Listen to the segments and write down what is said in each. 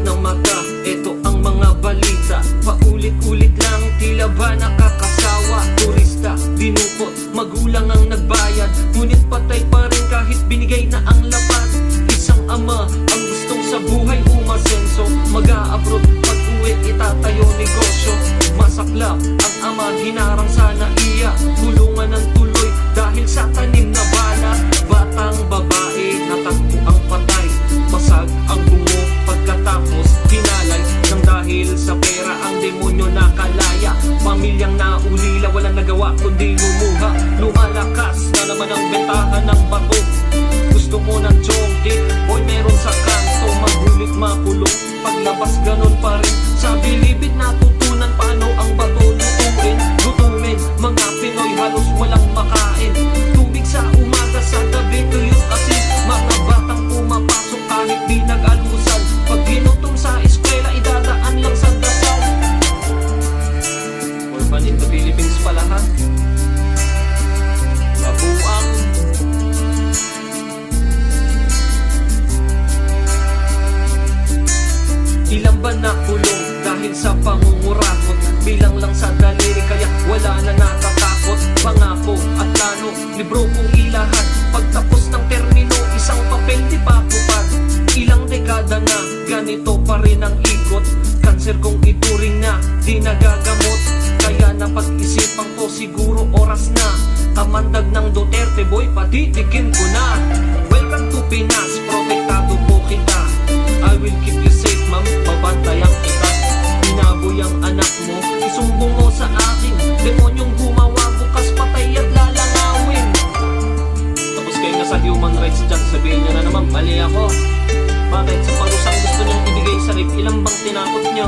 ng mata, eto ang mga balita. Paulit-ulit lang, tila ba nakakasawa. Turista, dinukot, magulang ang nagbayad, ngunit patay pa rin kahit binigay na ang lapad. Isang ama ang gustong sa buhay umasenso, mag-a-abroad, pag-uwi itatayo negosyo. Masaklap ang ama, hinarang sa naiya, tulungan ng tuloy dahil sa tanim na bala. Batang babae, natakbo ang patay, basag ang bungo pagkatapos hinalay. Nang dahil sa pera ang demonyo nakalaya, pamilyang naulila, walang nagawa kundi lumuha. Lumalakas na naman ang bentahan ng bato. Gusto mo ng chongki, boy meron sa kanto. Magulit makulong, paglabas ganon pa rin. Sa bilibid natutunan paano ang bato lutuin. Gutumin, mga Pinoy halos walang makain. Tubig sa umaga, sa gabi tuyot kasi mga batang pumapasok kahit di nag-almusal. Pag ginutom sa eskwela, idadaan lang sa dasal. Orphan in the Philippines pala ha. Mabuang ilang ba nakulong dahil sa pangungurakot? Bilang lang sa daliri kaya wala na natatakot. Pangako at plano, libro kong ilahan. Pagtapos ng termino, isang papel di patupad. Ilang dekada na, ganito pa rin ang ikot. Kanser kong ituring na, di nagagamot. Kaya napag-isipan ko siguro oras na. Kamandag ng Duterte boy, patitikin ko na. Welcome to Pinas, protektado po kita. I will keep you safe ma'am, babantayan kita. Binaboy ang anak mo, isumbong mo sa akin. Demonyong gumawa, bukas patay at lalangawin. Tapos kayo na sa human rights dyan, sabihin nyo na naman mali ako. Bakit sa parusang gusto nyong ibigay sa rape, ilang bang tinakot nyo?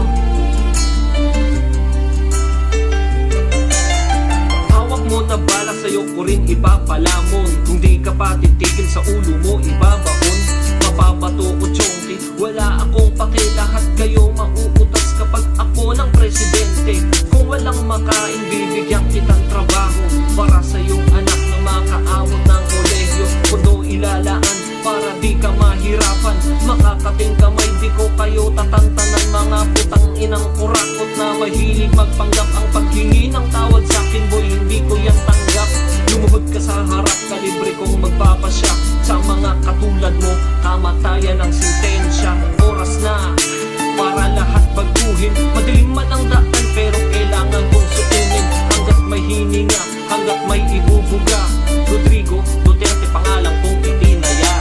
Hawak mo na bala sa'yo ko rin ipapalamon. Kung di ka pa titigil sa ulo mo, ibabaon. Mapapato o chongki, wala akong paki. Lahat kayo mauutas kapag ako ng presidente. Kung walang makain, bibigyan kitang trabaho para sa iyong anak na makaawag ng kolegyo. Puno ilalaan para di ka mahirapan. Makakating kamay, di ko kayo tatantanan. Mga putang inang kurakot na mahilig magpanggap. Ang paghingi ng tawad sa akin boy, hindi ko yan tanggap. Lumuhod ka sa harap, kalibre kong magpapasya. Sa mga katulad mo, kamatayan ang sentensya. Oras na para lahat baguhin. Madilim man ang daan pero kailangan kong sukunin. Hanggat may hininga, hanggat may ibubuga. Rodrigo Duterte pangalan kong itinaya.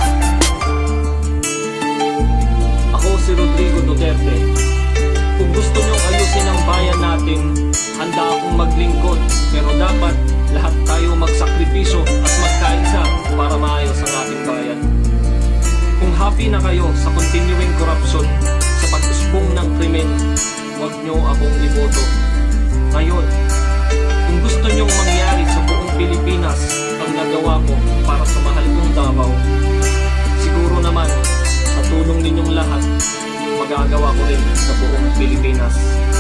Ako si Rodrigo Duterte. Kung gusto nyong ayusin ang bayan natin, handa akong maglingkod. Pero dapat lahat tayo magsakripisyo at magkaisa para maayos ang ating bayan. Kung happy na kayo sa continuing corruption, sa pag-usbong ng krimen, huwag nyo akong iboto. Ngayon, kung gusto nyong mangyari sa buong Pilipinas ang nagawa ko para sa mahal kong Davao, siguro naman sa tulong ninyong lahat, magagawa ko rin sa buong Pilipinas.